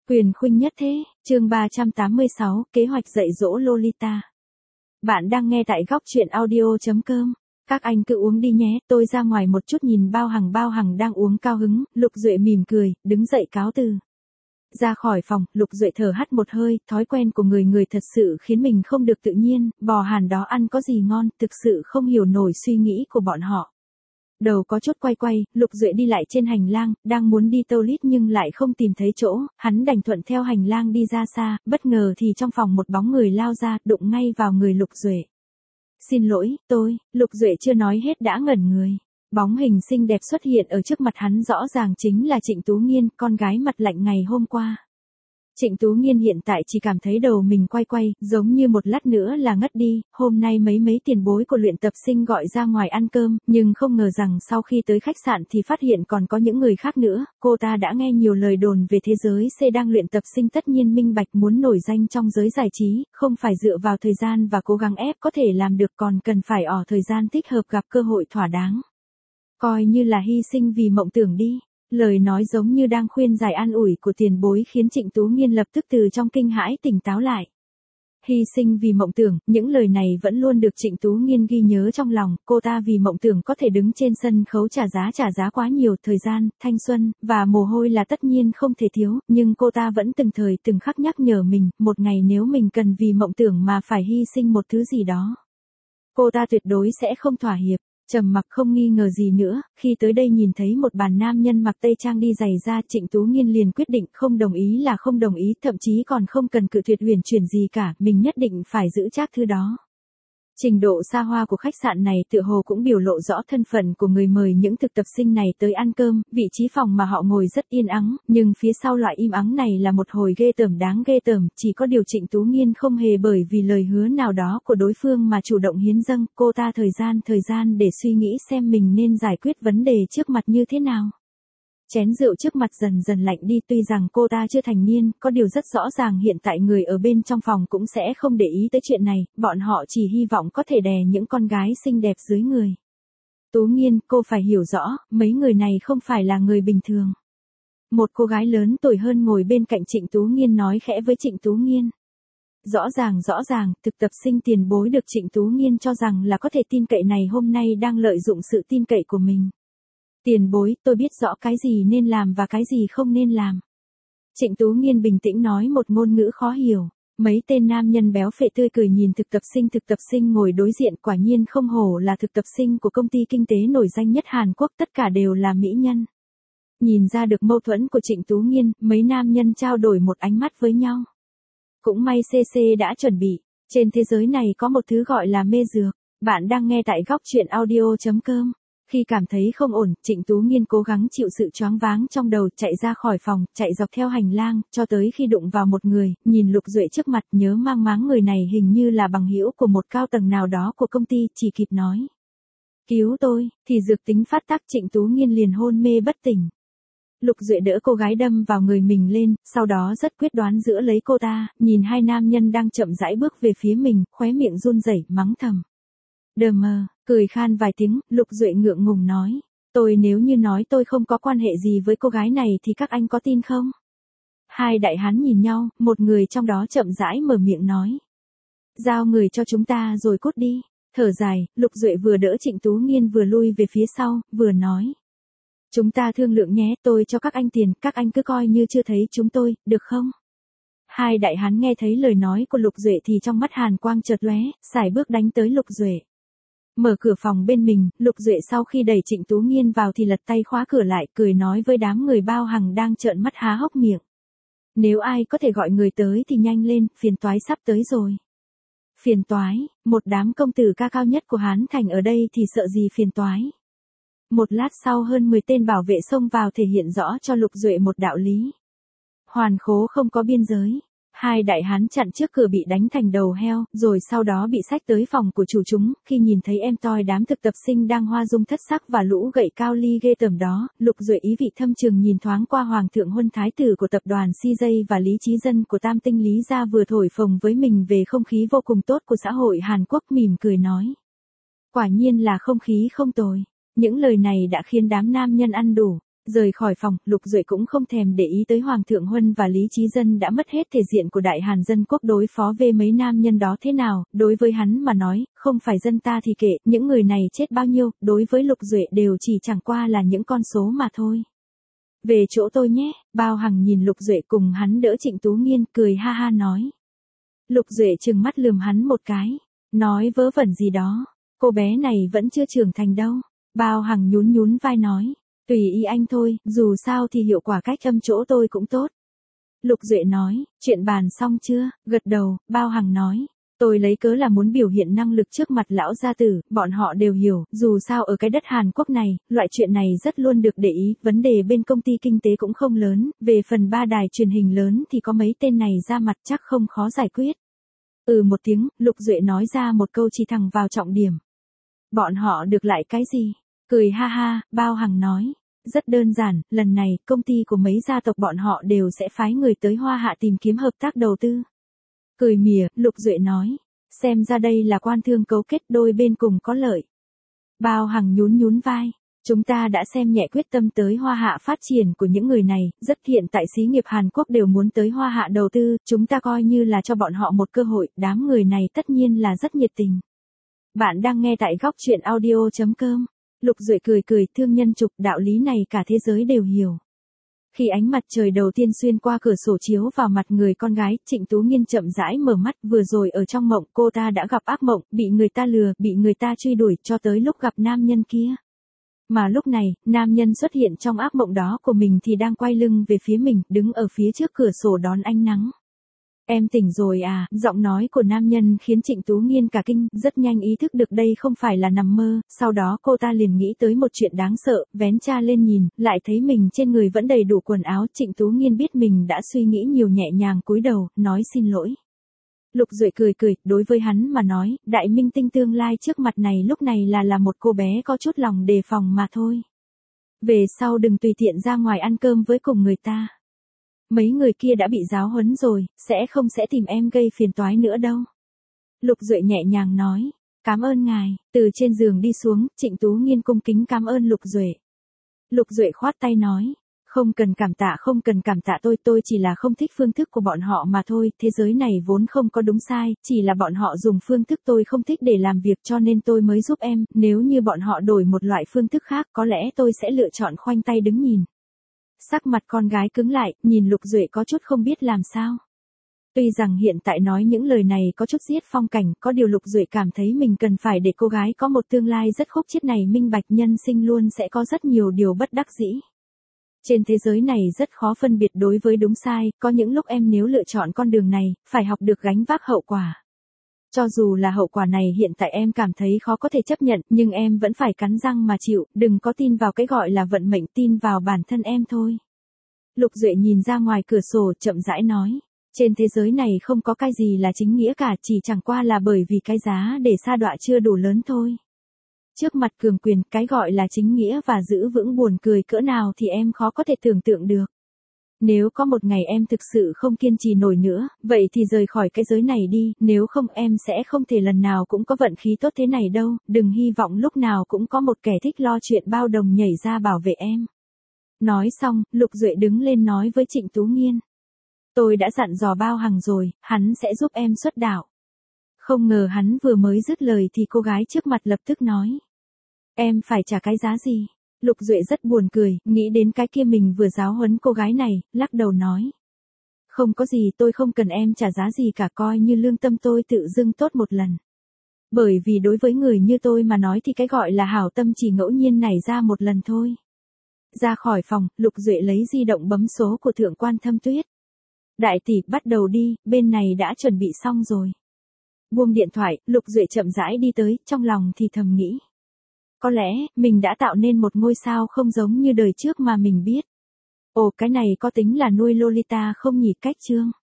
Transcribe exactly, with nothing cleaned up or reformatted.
Quyền khuynh nhất thế, chương ba trăm tám mươi sáu, kế hoạch dạy dỗ Lolita. Bạn đang nghe tại góc truyện audio chấm com. Các anh cứ uống đi nhé, tôi ra ngoài một chút nhìn Bao Hằng Bao Hằng đang uống cao hứng, Lục Duệ mỉm cười, đứng dậy cáo từ. Ra khỏi phòng, Lục Duệ thở hắt một hơi, thói quen của người người thật sự khiến mình không được tự nhiên, bò hàn đó ăn có gì ngon, thực sự không hiểu nổi suy nghĩ của bọn họ. Đầu có chút quay quay, Lục Duệ đi lại trên hành lang, đang muốn đi toilet nhưng lại không tìm thấy chỗ, hắn đành thuận theo hành lang đi ra xa, bất ngờ thì trong phòng một bóng người lao ra, đụng ngay vào người Lục Duệ. Xin lỗi, tôi, Lục Duệ chưa nói hết đã ngẩn người. Bóng hình xinh đẹp xuất hiện ở trước mặt hắn rõ ràng chính là Trịnh Tú Nghiên, con gái mặt lạnh ngày hôm qua. Trịnh Tú Nghiên hiện tại chỉ cảm thấy đầu mình quay quay, giống như một lát nữa là ngất đi, hôm nay mấy mấy tiền bối của luyện tập sinh gọi ra ngoài ăn cơm, nhưng không ngờ rằng sau khi tới khách sạn thì phát hiện còn có những người khác nữa, cô ta đã nghe nhiều lời đồn về thế giới C đang luyện tập sinh tất nhiên minh bạch muốn nổi danh trong giới giải trí, không phải dựa vào thời gian và cố gắng ép có thể làm được còn cần phải ỏ thời gian thích hợp gặp cơ hội thỏa đáng. Coi như là hy sinh vì mộng tưởng đi. Lời nói giống như đang khuyên giải an ủi của tiền bối khiến Trịnh Tú Nghiên lập tức từ trong kinh hãi tỉnh táo lại. Hy sinh vì mộng tưởng, những lời này vẫn luôn được Trịnh Tú Nghiên ghi nhớ trong lòng, cô ta vì mộng tưởng có thể đứng trên sân khấu trả giá trả giá quá nhiều, thời gian, thanh xuân, và mồ hôi là tất nhiên không thể thiếu, nhưng cô ta vẫn từng thời từng khắc nhắc nhở mình, một ngày nếu mình cần vì mộng tưởng mà phải hy sinh một thứ gì đó. Cô ta tuyệt đối sẽ không thỏa hiệp. Trầm mặc không nghi ngờ gì nữa, khi tới đây nhìn thấy một bàn nam nhân mặc tây trang đi giày ra, Trịnh Tú Nghiên liền quyết định không đồng ý là không đồng ý, thậm chí còn không cần cự tuyệt huyền chuyển gì cả, mình nhất định phải giữ chắc thứ đó. Trình độ xa hoa của khách sạn này tựa hồ cũng biểu lộ rõ thân phận của người mời những thực tập sinh này tới ăn cơm, vị trí phòng mà họ ngồi rất yên ắng, nhưng phía sau loại im ắng này là một hồi ghê tởm đáng ghê tởm, chỉ có điều Trịnh Tú Nghiên không hề bởi vì lời hứa nào đó của đối phương mà chủ động hiến dâng, cô ta thời gian thời gian để suy nghĩ xem mình nên giải quyết vấn đề trước mặt như thế nào. Chén rượu trước mặt dần dần lạnh đi, tuy rằng cô ta chưa thành niên, có điều rất rõ ràng hiện tại người ở bên trong phòng cũng sẽ không để ý tới chuyện này, bọn họ chỉ hy vọng có thể đè những con gái xinh đẹp dưới người. Tú Nghiên, cô phải hiểu rõ, mấy người này không phải là người bình thường. Một cô gái lớn tuổi hơn ngồi bên cạnh Trịnh Tú Nghiên nói khẽ với Trịnh Tú Nghiên. Rõ ràng rõ ràng, thực tập sinh tiền bối được Trịnh Tú Nghiên cho rằng là có thể tin cậy này hôm nay đang lợi dụng sự tin cậy của mình. Tiền bối, tôi biết rõ cái gì nên làm và cái gì không nên làm. Trịnh Tú Nghiên bình tĩnh nói một ngôn ngữ khó hiểu. Mấy tên nam nhân béo phệ tươi cười nhìn thực tập sinh thực tập sinh ngồi đối diện, quả nhiên không hổ là thực tập sinh của công ty kinh tế nổi danh nhất Hàn Quốc, tất cả đều là mỹ nhân. Nhìn ra được mâu thuẫn của Trịnh Tú Nghiên, mấy nam nhân trao đổi một ánh mắt với nhau. Cũng may xê xê đã chuẩn bị, trên thế giới này có một thứ gọi là mê dược. Bạn đang nghe tại góc truyện audio chấm com. Khi cảm thấy không ổn, Trịnh Tú Nghiên cố gắng chịu sự choáng váng trong đầu, chạy ra khỏi phòng, chạy dọc theo hành lang, cho tới khi đụng vào một người, nhìn Lục Duệ trước mặt, nhớ mang máng người này hình như là bằng hữu của một cao tầng nào đó của công ty, chỉ kịp nói. Cứu tôi, thì dược tính phát tác, Trịnh Tú Nghiên liền hôn mê bất tỉnh. Lục Duệ đỡ cô gái đâm vào người mình lên, sau đó rất quyết đoán giữ lấy cô ta, nhìn hai nam nhân đang chậm rãi bước về phía mình, khóe miệng run rẩy, mắng thầm. Đờ mờ, cười khan vài tiếng, Lục Duệ ngượng ngùng nói. Tôi nếu như nói tôi không có quan hệ gì với cô gái này thì các anh có tin không? Hai đại hán nhìn nhau, một người trong đó chậm rãi mở miệng nói. Giao người cho chúng ta rồi cút đi. Thở dài, Lục Duệ vừa đỡ Trịnh Tú Nghiên vừa lui về phía sau, vừa nói. Chúng ta thương lượng nhé, tôi cho các anh tiền, các anh cứ coi như chưa thấy chúng tôi, được không? Hai đại hán nghe thấy lời nói của Lục Duệ thì trong mắt hàn quang chợt lóe, sải bước đánh tới Lục Duệ. Mở cửa phòng bên mình, Lục Duệ sau khi đẩy Trịnh Tú Nghiên vào thì lật tay khóa cửa lại, cười nói với đám người Bao Hằng đang trợn mắt há hốc miệng. Nếu ai có thể gọi người tới thì nhanh lên, phiền toái sắp tới rồi. Phiền toái, một đám công tử ca cao nhất của Hán Thành ở đây thì sợ gì phiền toái. Một lát sau hơn mười tên bảo vệ xông vào thể hiện rõ cho Lục Duệ một đạo lý. Hoàn khố không có biên giới. Hai đại hán chặn trước cửa bị đánh thành đầu heo, rồi sau đó bị xách tới phòng của chủ chúng, khi nhìn thấy em toi đám thực tập sinh đang hoa dung thất sắc và lũ gậy cao ly ghê tởm đó, Lục Duệ ý vị thâm trường nhìn thoáng qua Hoàng thượng Huân Thái tử của tập đoàn xê jay và Lý Chí Dân của Tam Tinh Lý gia vừa thổi phồng với mình về không khí vô cùng tốt của xã hội Hàn Quốc, mỉm cười nói. Quả nhiên là không khí không tồi. Những lời này đã khiến đám nam nhân ăn đủ. Rời khỏi phòng, Lục Duệ cũng không thèm để ý tới Hoàng thượng Huân và Lý Chí Dân đã mất hết thể diện của Đại Hàn dân quốc đối phó với mấy nam nhân đó thế nào, đối với hắn mà nói, không phải dân ta thì kệ, những người này chết bao nhiêu, đối với Lục Duệ đều chỉ chẳng qua là những con số mà thôi. Về chỗ tôi nhé, Bao Hằng nhìn Lục Duệ cùng hắn đỡ Trịnh Tú Nghiên, cười ha ha nói. Lục Duệ trừng mắt lườm hắn một cái, nói vớ vẩn gì đó, cô bé này vẫn chưa trưởng thành đâu. Bao Hằng nhún nhún vai nói. Tùy ý anh thôi, dù sao thì hiệu quả cách âm chỗ tôi cũng tốt. Lục Duệ nói, chuyện bàn xong chưa, gật đầu, Bao Hằng nói. Tôi lấy cớ là muốn biểu hiện năng lực trước mặt lão gia tử, bọn họ đều hiểu, dù sao ở cái đất Hàn Quốc này, loại chuyện này rất luôn được để ý, vấn đề bên công ty kinh tế cũng không lớn, về phần ba đài truyền hình lớn thì có mấy tên này ra mặt chắc không khó giải quyết. Ừ một tiếng, Lục Duệ nói ra một câu chỉ thẳng vào trọng điểm. Bọn họ được lại cái gì? Cười ha ha, Bao Hằng nói. Rất đơn giản, lần này, công ty của mấy gia tộc bọn họ đều sẽ phái người tới Hoa Hạ tìm kiếm hợp tác đầu tư. Cười mỉa, Lục Duệ nói. Xem ra đây là quan thương cấu kết đôi bên cùng có lợi. Bao Hằng nhún nhún vai. Chúng ta đã xem nhẹ quyết tâm tới Hoa Hạ phát triển của những người này, rất hiện tại xí nghiệp Hàn Quốc đều muốn tới Hoa Hạ đầu tư, chúng ta coi như là cho bọn họ một cơ hội, đám người này tất nhiên là rất nhiệt tình. Bạn đang nghe tại góc truyện audio chấm com. Lục Duệ cười cười, thương nhân trục, đạo lý này cả thế giới đều hiểu. Khi ánh mặt trời đầu tiên xuyên qua cửa sổ chiếu vào mặt người con gái, Trịnh Tú Nghiên chậm rãi mở mắt, vừa rồi ở trong mộng cô ta đã gặp ác mộng, bị người ta lừa, bị người ta truy đuổi cho tới lúc gặp nam nhân kia. Mà lúc này, nam nhân xuất hiện trong ác mộng đó của mình thì đang quay lưng về phía mình, đứng ở phía trước cửa sổ đón ánh nắng. Em tỉnh rồi à, giọng nói của nam nhân khiến Trịnh Tú Nghiên cả kinh, rất nhanh ý thức được đây không phải là nằm mơ, sau đó cô ta liền nghĩ tới một chuyện đáng sợ, vén cha lên nhìn, lại thấy mình trên người vẫn đầy đủ quần áo, Trịnh Tú Nghiên biết mình đã suy nghĩ nhiều nhẹ nhàng cúi đầu, nói xin lỗi. Lục Duệ cười cười, đối với hắn mà nói, đại minh tinh tương lai trước mặt này lúc này là là một cô bé có chút lòng đề phòng mà thôi. Về sau đừng tùy tiện ra ngoài ăn cơm với cùng người ta. Mấy người kia đã bị giáo huấn rồi, sẽ không sẽ tìm em gây phiền toái nữa đâu. Lục Duệ nhẹ nhàng nói, cảm ơn ngài, từ trên giường đi xuống, Trịnh Tú Nghiên cung kính cảm ơn Lục Duệ. Lục Duệ khoát tay nói, không cần cảm tạ không cần cảm tạ tôi, tôi chỉ là không thích phương thức của bọn họ mà thôi, thế giới này vốn không có đúng sai, chỉ là bọn họ dùng phương thức tôi không thích để làm việc cho nên tôi mới giúp em, nếu như bọn họ đổi một loại phương thức khác có lẽ tôi sẽ lựa chọn khoanh tay đứng nhìn. Sắc mặt con gái cứng lại, nhìn Lục Duệ có chút không biết làm sao. Tuy rằng hiện tại nói những lời này có chút giết phong cảnh, có điều Lục Duệ cảm thấy mình cần phải để cô gái có một tương lai rất khúc chiết này minh bạch, nhân sinh luôn sẽ có rất nhiều điều bất đắc dĩ. Trên thế giới này rất khó phân biệt đối với đúng sai, có những lúc em nếu lựa chọn con đường này, phải học được gánh vác hậu quả. Cho dù là hậu quả này hiện tại em cảm thấy khó có thể chấp nhận, nhưng em vẫn phải cắn răng mà chịu, đừng có tin vào cái gọi là vận mệnh, tin vào bản thân em thôi. Lục Duệ nhìn ra ngoài cửa sổ chậm rãi nói, trên thế giới này không có cái gì là chính nghĩa cả, chỉ chẳng qua là bởi vì cái giá để sa đọa chưa đủ lớn thôi. Trước mặt cường quyền, cái gọi là chính nghĩa và giữ vững buồn cười cỡ nào thì em khó có thể tưởng tượng được. Nếu có một ngày em thực sự không kiên trì nổi nữa, vậy thì rời khỏi cái giới này đi, nếu không em sẽ không thể lần nào cũng có vận khí tốt thế này đâu, đừng hy vọng lúc nào cũng có một kẻ thích lo chuyện bao đồng nhảy ra bảo vệ em. Nói xong, Lục Duệ đứng lên nói với Trịnh Tú Nghiên. Tôi đã dặn dò Bao Hằng rồi, hắn sẽ giúp em xuất đạo. Không ngờ hắn vừa mới dứt lời thì cô gái trước mặt lập tức nói. Em phải trả cái giá gì? Lục Duệ rất buồn cười, nghĩ đến cái kia mình vừa giáo huấn cô gái này, lắc đầu nói. Không có gì, tôi không cần em trả giá gì cả, coi như lương tâm tôi tự dưng tốt một lần. Bởi vì đối với người như tôi mà nói thì cái gọi là hảo tâm chỉ ngẫu nhiên nảy ra một lần thôi. Ra khỏi phòng, Lục Duệ lấy di động bấm số của Thượng quan Thâm Tuyết. Đại tỷ, bắt đầu đi, bên này đã chuẩn bị xong rồi. Buông điện thoại, Lục Duệ chậm rãi đi tới, trong lòng thì thầm nghĩ. Có lẽ, mình đã tạo nên một ngôi sao không giống như đời trước mà mình biết. Ồ, cái này có tính là nuôi Lolita không nhỉ? Cách chương.